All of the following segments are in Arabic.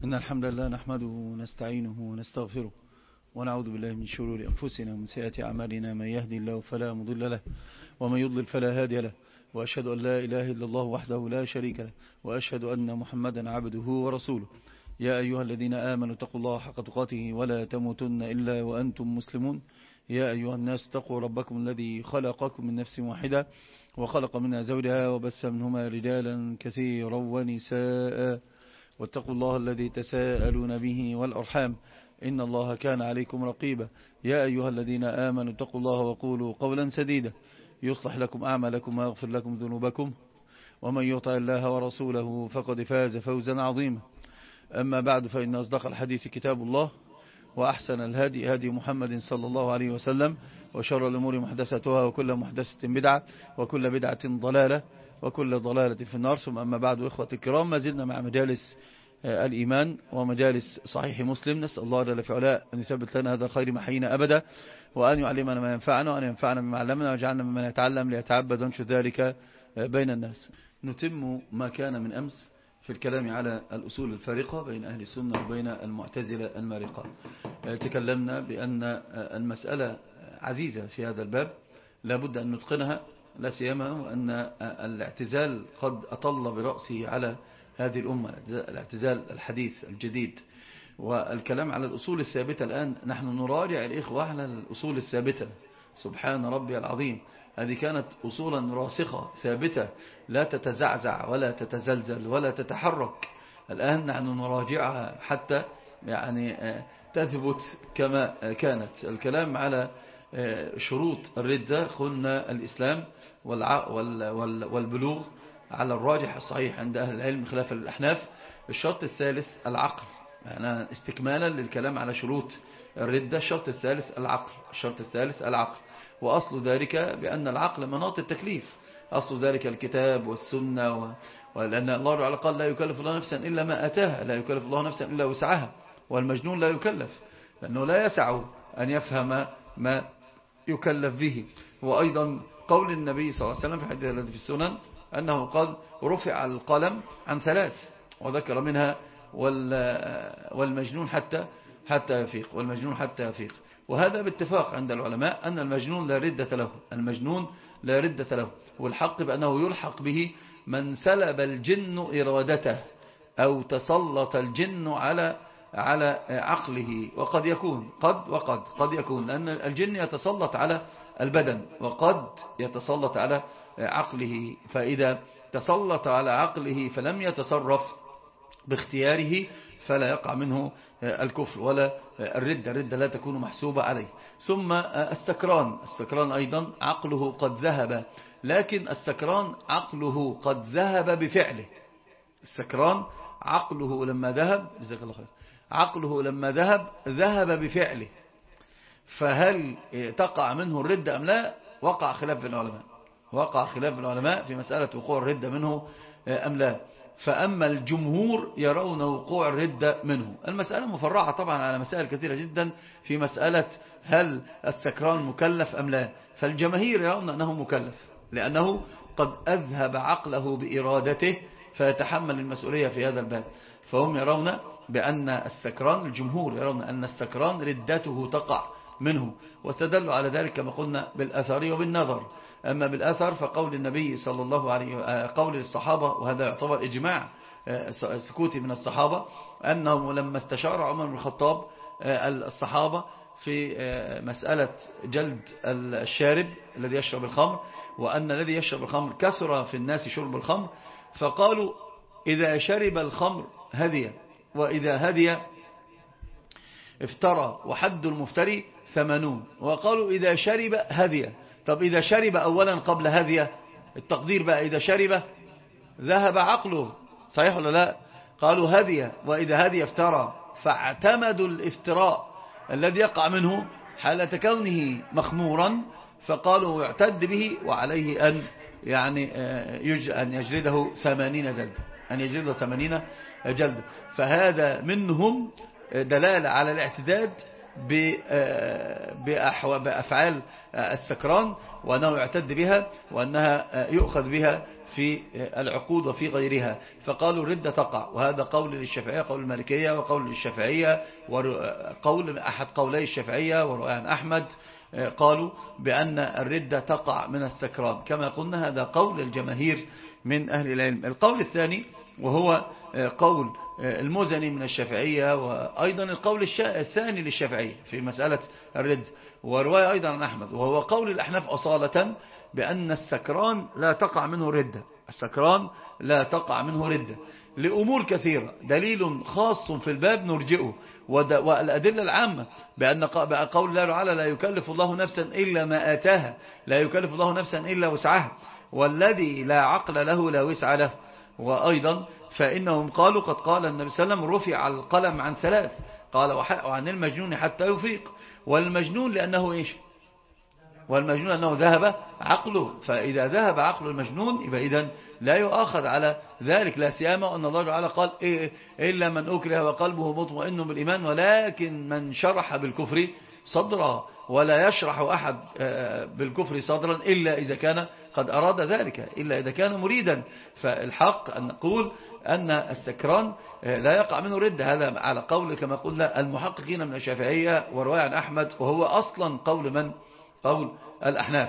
إن الحمد لله نحمده ونستعينه ونستغفره ونعوذ بالله من شرور أنفسنا ومن سيئات أعمالنا. من يهدي الله فلا مضل له ومن يضلل فلا هادي له، وأشهد أن لا إله إلا الله وحده لا شريك له، وأشهد أن محمدا عبده ورسوله. يا أيها الذين آمنوا اتقوا الله حق تقاته ولا تموتن إلا وأنتم مسلمون. يا أيها الناس اتقوا ربكم الذي خلقكم من نفس واحدة وخلق منها زوجها وبث منهما رجالا كثيرا ونساء، واتقوا الله الذي تساءلون به والأرحام إن الله كان عليكم رقيبا. يا أيها الذين آمنوا اتقوا الله وقولوا قولا سديدا يصلح لكم أعمالكم ويغفر لكم ذنوبكم، ومن يطع الله ورسوله فقد فاز فوزا عظيما. أما بعد، فإن أصدق الحديث كتاب الله، وأحسن الهدي هدي محمد صلى الله عليه وسلم، وشر الأمور محدثتها وكل محدثة بدعة وكل بدعة ضلالة وكل ضلالة في النار. ثم أما بعد، إخوة الكرام، ما زلنا مع مجالس الإيمان ومجالس صحيح مسلم. نسأل الله جل في علاه أن يثبت لنا هذا الخير محينا أبدا، وأن يعلمنا ما ينفعنا وأن ينفعنا بما علمنا، ويجعلنا ممن يتعلم ليتعبد وينشر ذلك بين الناس. نتم ما كان من أمس في الكلام على الأصول الفارقة بين أهل السنة وبين المعتزلة المارقة. تكلمنا بأن المسألة عزيزة في هذا الباب، لا بد أن نتقنها، لا سيما وأن الاعتزال قد أطل برأسه على هذه الأمة، الاعتزال الحديث الجديد. والكلام على الأصول الثابتة الآن، نحن نراجع الإخوة على الأصول الثابتة. سبحان ربي العظيم، هذه كانت أصولا راسخة ثابتة لا تتزعزع ولا تتزلزل ولا تتحرك. الآن نحن نراجعها حتى تثبت كما كانت. الكلام على شروط الردة، قلنا الإسلام والبلوغ على الراجح الصحيح عند أهل العلم خلاف الأحناف. الشرط الثالث العقل، استكمالا للكلام على شروط الردة. الشرط الثالث العقل، الشرط الثالث العقل، وأصل ذلك بأن العقل مناط التكليف، أصل ذلك الكتاب والسنة ولأن الله تعالى قال لا يكلف الله نفسا إلا ما أتاها، لا يكلف الله نفسا إلا وسعها. والمجنون لا يكلف لأنه لا يسع أن يفهم ما يكلف به. وأيضا قول النبي صلى الله عليه وسلم في الحديث الذي في السنن أنه قال رفع القلم عن ثلاث، وذكر منها والمجنون حتى يفيق، والمجنون حتى يفيق. وهذا باتفاق عند العلماء أن المجنون لا ردة له، المجنون لا ردة له. والحق بأنه يلحق به من سلب الجن إرادته أو تسلط الجن على عقله. وقد يكون قد يكون لأن الجن يتسلط على البدن وقد يتسلط على عقله، فإذا تسلط على عقله فلم يتصرف باختياره فلا يقع منه الكفر ولا الردة لا تكون محسوبة عليه. ثم السكران أيضا عقله قد ذهب، لكن السكران عقله قد ذهب بفعله. السكران عقله لما ذهب، جزاك الله خير، عقله لما ذهب بفعله، فهل تقع منه الردة أم لا؟ وقع خلاف العلماء في مسألة وقوع الردة منه أم لا. فأما الجمهور يرون وقوع الردة منه. المسألة مفرعة طبعا على مسائل كثيرة جدا في مسألة هل السكران مكلف أم لا. فالجماهير يرون أنه مكلف لأنه قد أذهب عقله بإرادته فيتحمل المسؤولية في هذا الباب. فهم يرون بأن السكران، الجمهور يرون أن السكران ردته تقع منه، واستدلوا على ذلك كما قلنا بالأثر وبالنظر. أما بالأثر فقول النبي صلى الله عليه قول الصحابة، وهذا يعتبر إجماع سكوتي من الصحابة، أنهم لما استشار عمر بن الخطاب الصحابة في مسألة جلد الشارب الذي يشرب الخمر، وأن الذي يشرب الخمر كثر في الناس شرب الخمر، فقالوا إذا شرب الخمر هدي، وإذا هدي افترى، وحد المفتري 80. وقالوا إذا شرب هدي. طب إذا شرب أولا قبل هدي، التقدير بقى إذا شرب ذهب عقله، صحيح ولا لا؟ قالوا هدي، وإذا هدي افترى، فاعتمدوا الافتراء الذي يقع منه حالة كونه مخمورا، فقالوا يعتد به وعليه أن أن يجلده 80 جلد، أن يجلده 80 جلد. فهذا منهم دلالة على الاعتداد بأفعال السكران، وأنه يعتد بها، وأنها يؤخذ بها في العقود وفي غيرها. فقالوا الردة تقع، وهذا قول للشافعية، قول المالكية وقول للشافعية، وقول أحد قولي الشافعية ورؤى عن أحمد، قالوا بأن الردة تقع من السكران كما قلنا. هذا قول الجماهير من أهل العلم. القول الثاني وهو قول المزني من الشافعية، وأيضا القول الثاني للشافعية في مسألة الرد، ورواية أيضا عن أحمد، وهو قول الأحناف أصالة بأن السكران لا تقع منه ردة. السكران لا تقع منه ردة لأمور كثيرة. دليل خاص في الباب نرجئه، والأدلة العامة بأن قول الله تعالى لا يكلف الله نفسا إلا ما آتاها، لا يكلف الله نفسا إلا وسعها، والذي لا عقل له لا وسع له. وأيضا فإنهم قالوا قد قال النبي صلى الله عليه وسلم رفع القلم عن ثلاث، قال وعن المجنون حتى يفيق. والمجنون لأنه إيش؟ والمجنون أنه ذهب عقله، فإذا ذهب عقل المجنون يبقى إذن لا يؤاخذ على ذلك، لا سيما أن الله تعالى قال إلا من أكره وقلبه مطمئن بالإيمان ولكن من شرح بالكفر صدرا، ولا يشرح أحد بالكفر صدرا إلا إذا كان قد أراد ذلك، إلا إذا كان مريدا. فالحق أن نقول أن السكران لا يقع منه ردة، هذا على قول كما قلنا المحققين من الشافعية ورواية عن أحمد، وهو أصلا قول من؟ قول الأحناف.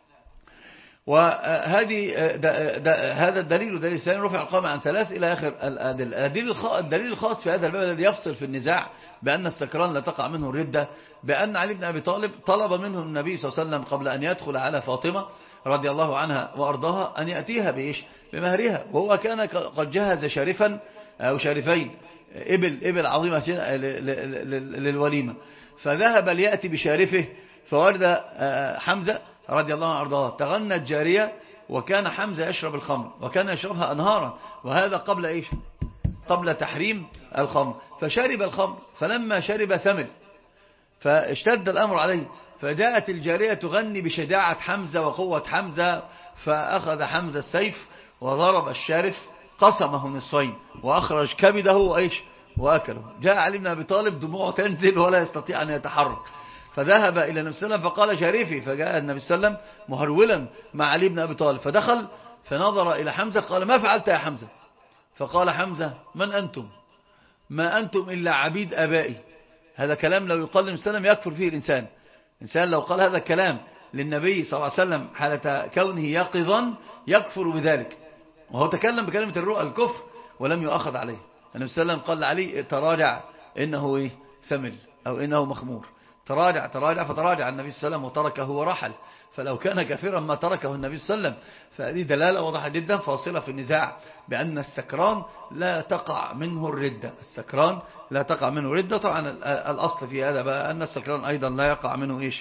وهذه هذا الدليل دليل ثاني رفع القلم عن ثلاث إلى آخر الدليل الخاص في هذا الباب الذي يفصل في النزاع بأن السكران لا تقع منه الردة، بأن علي بن أبي طالب طلب منه النبي صلى الله عليه وسلم قبل أن يدخل على فاطمة رضي الله عنها وأرضاها أن يأتيها بإيش؟ بمهرها، وهو كان قد جهز شارفا أو شارفين إبل عظيمة للوليمة، فذهب ليأتي بشارفه، فورد حمزة رضي الله عنه وأرضاه، تغنت جارية، وكان حمزة يشرب الخمر وكان يشربها أنهارا، وهذا قبل إيش؟ قبل تحريم الخمر، فشرب الخمر، فلما شرب ثمل، فاشتد الأمر عليه، فجاءت الجارية تغني بشجاعة حمزة وقوة حمزة، فأخذ حمزة السيف وضرب الشارف قسمه نصفين وأخرج كبده وإيش؟ وأكله. جاء علي بن أبي طالب دموعه تنزل ولا يستطيع أن يتحرك، فذهب إلى النبي صلى الله عليه وسلم فقال شارفي، فجاء النبي صلى الله عليه وسلم مهرولا مع علي بن أبي طالب، فدخل فنظر إلى حمزة قال ما فعلت يا حمزة؟ فقال حمزة من أنتم؟ ما أنتم إلا عبيد آبائي. هذا كلام لو يقال للنبي صلى الله عليه وسلم يكفر فيه الإنسان لو قال هذا الكلام للنبي صلى الله عليه وسلم حالة كونه يقظا يكفر بذلك، وهو تكلم بكلمة الكفر ولم يؤخذ عليه. النبي صلى الله عليه وسلم قال لعلي تراجع إنه ثمل أو إنه مخمور، تراجع فتراجع النبي صلى الله عليه وسلم وتركه ورحل، فلو كان كافرا ما تركه النبي صلى الله عليه وسلم. فهذه دلالة واضحة جدا فاصلة في النزاع بأن السكران لا تقع منه الردة، السكران لا تقع منه الردة. طبعا الأصل في هذا بقى أن السكران أيضا لا يقع منه إيش؟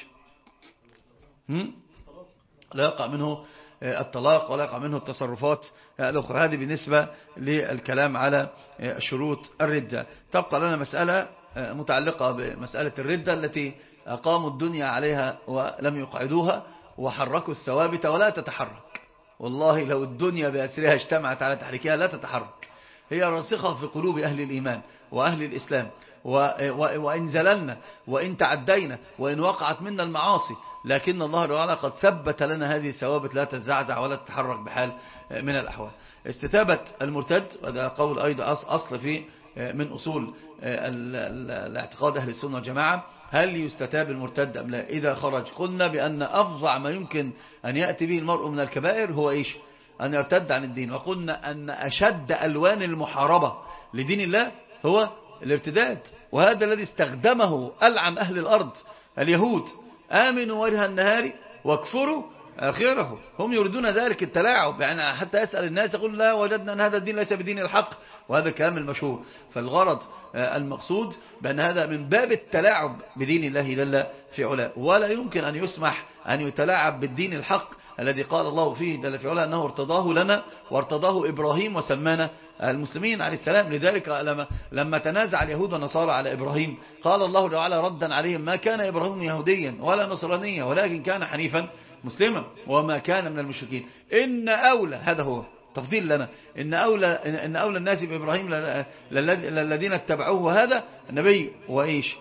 لا يقع منه الطلاق ولا يقع منه التصرفات الأخرى. هذه بالنسبة للكلام على شروط الردة. تبقى لنا مسألة متعلقة بمسألة الردة التي أقاموا الدنيا عليها ولم يقعدوها وحركوا الثوابت ولا تتحرك. والله لو الدنيا بأسرها اجتمعت على تحريكها لا تتحرك، هي راسخة في قلوب أهل الإيمان وأهل الإسلام، وإن زللنا وإن تعدينا وإن وقعت منا المعاصي، لكن الله تعالى قد ثبت لنا هذه الثوابت لا تتزعزع ولا تتحرك بحال من الأحوال. استتابة المرتد، وهذا قول أيضا أصل في من أصول الاعتقاد أهل السنة والجماعة، هل يستتاب المرتد أم لا؟ إذا خرج قلنا بأن أفظع ما يمكن أن يأتي به المرء من الكبائر هو إيش؟ أن يرتد عن الدين. وقلنا أن أشد ألوان المحاربة لدين الله هو الارتداد، وهذا الذي استخدمه ألعن أهل الأرض اليهود، آمنوا وجه النهار واكفروا آخره. هم يريدون ذلك التلاعب، يعني حتى يسأل الناس يقول لا وجدنا أن هذا الدين ليس بدين الحق، وهذا الكلام المشهور. فالغرض المقصود بأن هذا من باب التلاعب بدين الله جل في علاه، ولا يمكن أن يسمح أن يتلاعب بالدين الحق الذي قال الله فيه جل في علاه أنه ارتضاه لنا وارتضاه إبراهيم وسمانا المسلمين عليه السلام. لذلك لما تنازع اليهود والنصارى على إبراهيم قال الله تعالى ردا عليهم ما كان إبراهيم يهوديا ولا نصرانيا ولكن كان حنيفا مسلما وما كان من المشركين. إن أولى، هذا هو تفضيل لنا، إن أولى الناس بإبراهيم للذين اتبعوه، هذا النبي وإيش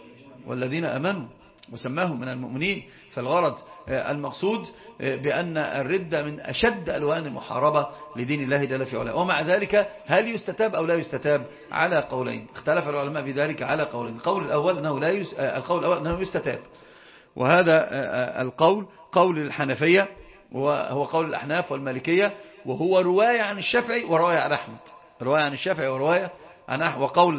والذين أمنوا وسماهم من المؤمنين. فالغرض المقصود بأن الردة من أشد ألوان المحاربة لدين الله جل في علاه. ومع ذلك هل يستتاب أو لا يستتاب؟ على قولين، اختلف العلماء في ذلك على قولين. القول الأول أنه يستتاب، وهذا القول قول الحنفية وهو قول الأحناف والمالكية، وهو رواية عن الشافعي ورواية عن أحمد، رواية عن الشافعي ورواية عن أحمد، وقول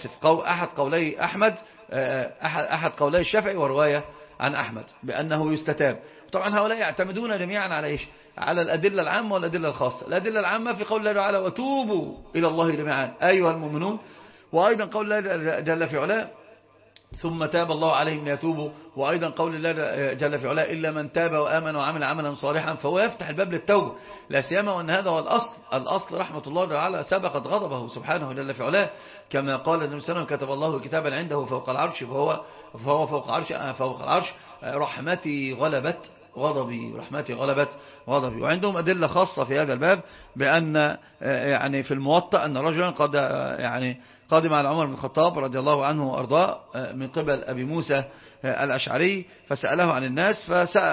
أحد قولي الشافعي ورواية عن أحمد بأنه يستتاب. طبعا هؤلاء يعتمدون جميعا على إيش؟ على الأدلة العامة والأدلة الخاصة. الأدلة العامة في قول الله تعالى وتوبوا إلى الله جميعا أيها المؤمنون، وأيضا قول الله جل في علاه ثم تاب الله عليهم ليتوبوا، وأيضا قول الله جل في علاه إلا من تاب وآمن وعمل عملا صالحا، فهو يفتح الباب للتوبة، لا سيما وأن هذا هو الأصل رحمة الله تعالى سبقت غضبه سبحانه جل في علاه، كما قال النبي صلى الله عليه وسلم كتب الله كتابا عنده فوق العرش فهو فوق العرش رحمتي غلبت غضبي، رحمتي غلبت غضبي. وعندهم أدلة خاصة في هذا الباب بأن يعني في الموطأ أن رجلا قد يعني قادم على عمر بن الخطاب رضي الله عنه وأرضاه من قبل أبي موسى الأشعري، فسأله عن الناس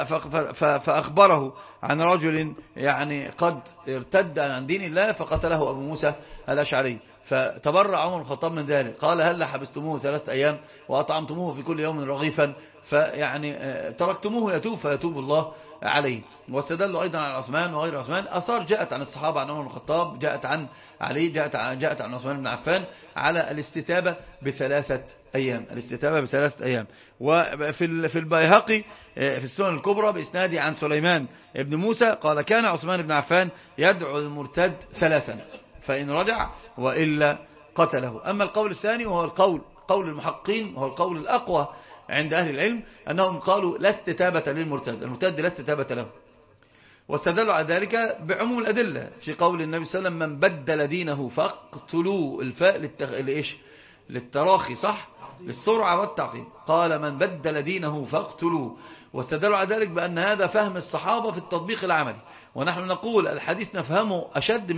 فأخبره عن رجل يعني قد ارتد عن دين الله فقتله أبو موسى الأشعري، فتبرع عمر بن الخطاب من ذلك، قال هل حبستموه 3 أيام وأطعمتموه في كل يوم رغيفا، فيعني تركتموه يتوب فيتوب الله عليه. واستدلوا أيضا على عثمان وغير عثمان، أثار جاءت عن الصحابة عن عمر بن الخطاب، جاءت عن علي، جاءت عن عثمان بن عفان على الاستتابة ب3 أيام، الاستتابة ب3 أيام. وفي البيهقي في السنن الكبرى بإسناد عن سليمان بن موسى قال كان عثمان بن عفان يدعو المرتد 3 فإن رجع وإلا قتله. أما القول الثاني وهو قول المحققين وهو القول الأقوى عند أهل العلم أنهم قالوا لا استتابة للمرتد، المرتد لا استتابة له، واستدلوا على ذلك بعموم الأدلة في قول النبي صلى الله عليه وسلم من بدل دينه فاقتلوا، الفاء للتراخي صح، للسرعة والتعقيب، قال من بدل دينه فاقتلوا. واستدلوا على ذلك بأن هذا فهم الصحابة في التطبيق العملي، ونحن نقول الحديث نفهمه أشد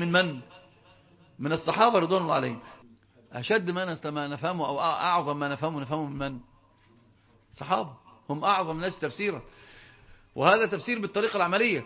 من الصحابة رضوان الله عليهم، أشد ما نفهمه أو أعظم ما نفهمه من الصحابة، هم أعظم الناس تفسيرا، وهذا تفسير بالطريقة العملية.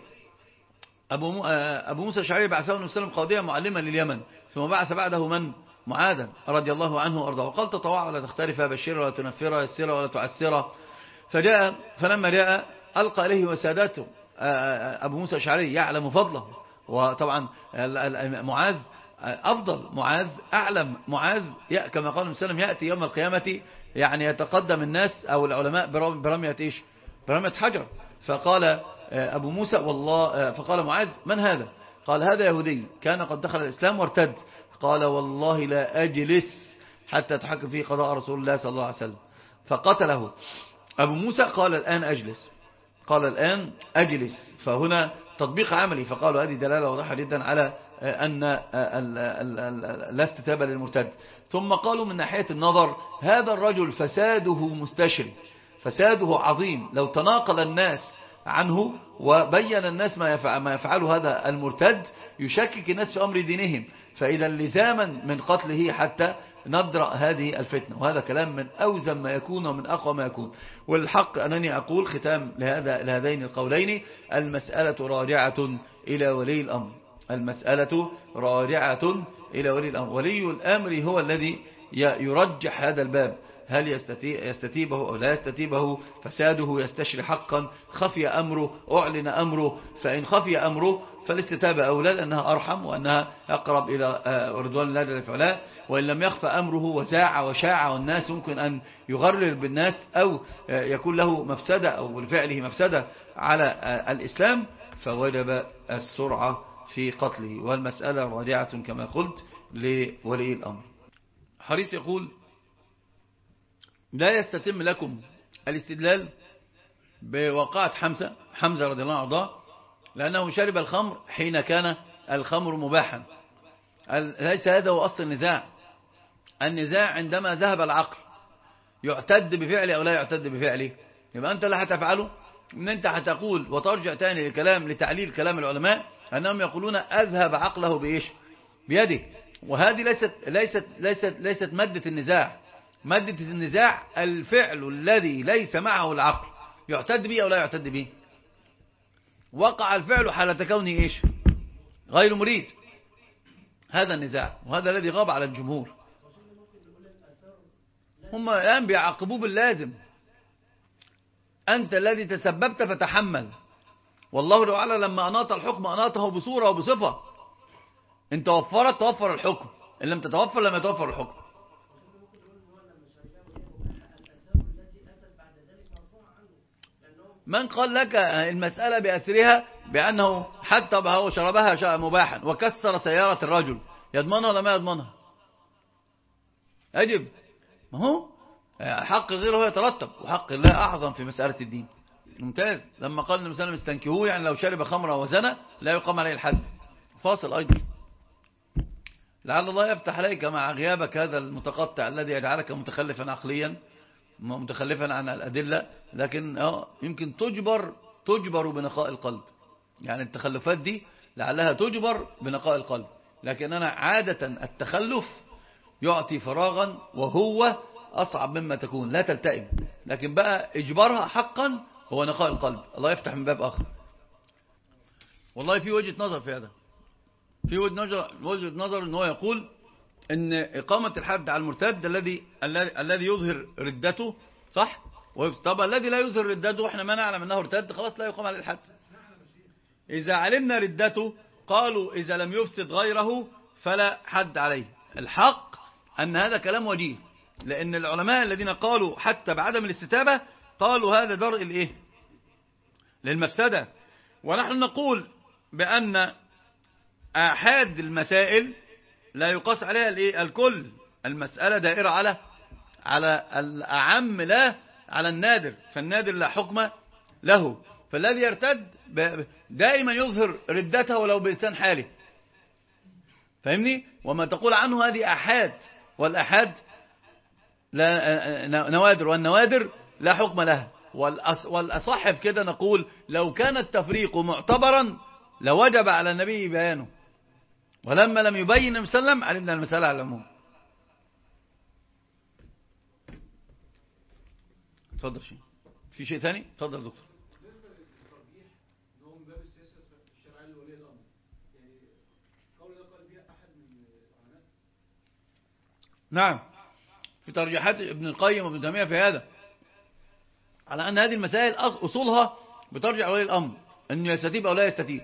أبو موسى الأشعري بعثه النبي صلى الله عليه وسلم قاضيا معلما لليمن، ثم بعث بعده من؟ معاذا رضي الله عنه وارضاه، وقال تطوع ولا تختلف، بشر ولا تنفر، يسر ولا تعسر. فلما جاء ألقى إليه وساداته أبو موسى الأشعري يعلم فضله، وطبعا معاذ أفضل، معاذ أعلم، معاذ كما قال النبي صلى الله عليه وسلم يأتي يوم القيامة يعني يتقدم الناس أو العلماء برمية حجر. فقال أبو موسى والله، فقال معاذ من هذا؟ قال هذا يهودي كان قد دخل الإسلام وارتد، قال والله لا أجلس حتى تحكم فيه قضاء رسول الله صلى الله عليه وسلم، فقتله أبو موسى. قال الآن أجلس، فهنا تطبيق عملي، فقالوا هذه دلالة واضحة جدا على أن لا استتابة للمرتد. ثم قالوا من ناحية النظر هذا الرجل فساده مستشري، فساده عظيم، لو تناقل الناس عنه وبين الناس ما يفعله هذا المرتد يشكك الناس في أمر دينهم، فإذا لزاما من قتله حتى ندرأ هذه الفتنة. وهذا كلام من أوزن ما يكون ومن أقوى ما يكون. والحق أنني أقول ختام لهذين القولين المسألة راجعة إلى ولي الأمر، المسألة راجعة إلى ولي الأمر، ولي الأمر هو الذي يرجح هذا الباب، هل يستتيبه أو لا يستتيبه، فساده يستشري حقا، خفي أمره أعلن أمره، فإن خفي أمره فالاستتابة أولى لأنها أرحم وأنها أقرب إلى رضوان الله جل وعلا. وإن لم يخفى أمره وزاع وشاع والناس ممكن أن يغرر بالناس أو يكون له مفسدة أو لفعله مفسدة على الإسلام، فوجب السرعة في قتله، والمسألة راجعة كما قلت لولي الأمر. حريص يقول لا يستتم لكم الاستدلال بواقعة حمزة رضي الله عنه لأنه شرب الخمر حين كان الخمر مباحا. ليس هذا هو أصل النزاع. النزاع عندما ذهب العقل يعتد بفعله أو لا يعتد بفعله، يبقى أنت لا هتفعله، ان أنت هتقول وترجع تاني لتعليل كلام العلماء أنهم يقولون أذهب عقله بإيش؟ بيده. وهذه ليست مادة النزاع، مادة النزاع الفعل الذي ليس معه العقل يعتد به أو لا يعتد به. وقع الفعل حالة كونه إيش؟ غير مريد. هذا النزاع، وهذا الذي غاب على الجمهور. هم الآن بيعاقبوه باللازم. أنت الذي تسببت فتحمل، والله تعالى لما أناط الحكم أناطه بصورة وبصفة. إن توفرت توفر الحكم، إن لم تتوفر لم يتوفر الحكم. من قال لك المسألة بأسرها بأنه حتى بها وشربها مباحا وكسر سيارة الرجل، يضمنها ولا ما يضمنها؟ أجب. ما هو حق غيره يترتب، وحق الله أعظم في مسألة الدين. ممتاز. لما قال النبي صلى الله عليه وسلم استنكهوه، يعني لو شرب خمرا وزنى لا يقام عليه الحد. فاصل أيضا. لعل الله يفتح عليك مع غيابك هذا المتقطع الذي يجعلك متخلفا عقليا، متخلفا عن الأدلة، لكن يمكن تجبر بنقاء القلب. يعني التخلفات دي لعلها تجبر بنقاء القلب، لكن أنا عادة التخلف يعطي فراغا وهو أصعب مما تكون، لا تلتئم. لكن بقى إجبارها حقا هو نقاء القلب. الله يفتح من باب آخر. والله في وجهة نظر في هذا، في وجهة نظر ان هو يقول ان إقامة الحد على المرتد الذي يظهر ردته صح، طب الذي لا يظهر ردته احنا ما نعلم انه ارتد، خلاص لا يقام عليه الحد. إذا علمنا ردته قالوا إذا لم يفسد غيره فلا حد عليه. الحق أن هذا كلام وجيه، لأن العلماء الذين قالوا حتى بعدم الاستتابة قالوا هذا درء الإيه؟ للمفسدة. ونحن نقول بأن آحاد المسائل لا يقاس عليها الإيه؟ الكل. المسألة دائرة على الأعم لا على النادر، فالنادر لا حكم له. فالذي يرتد دائما يظهر ردته ولو بلسان حاله، فاهمني؟ وما تقول عنه هذه أحاد، والأحاد لا نوادر، والنوادر لا حكم لها. والأصح في كده نقول لو كان التفريق معتبرا لوجب على النبي بيانه، ولما لم يبين النبي صلى الله عليه وسلم علمنا المسألة على العموم. اتفضل. في شيء ثاني؟ اتفضل دكتور. نعم، في ترجيحات ابن القيم وابن تيمية في هذا، على أن هذه المسائل أصولها بترجع ولي الأمر أنه يستتيب أو لا يستتيب،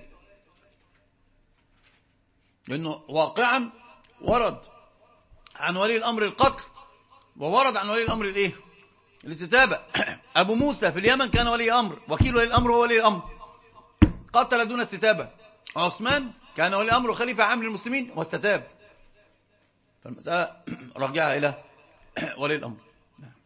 لأنه واقعا ورد عن ولي الأمر القتل، وورد عن ولي الأمر الإيه؟ الاستتابة. أبو موسى في اليمن كان ولي أمر، وكيل ولي الأمر هو ولي الأمر، قتل دون استتابة. عثمان كان ولي أمر وخليفة عام للمسلمين واستتاب. فالمسألة رجعها إلى ولي الأمر.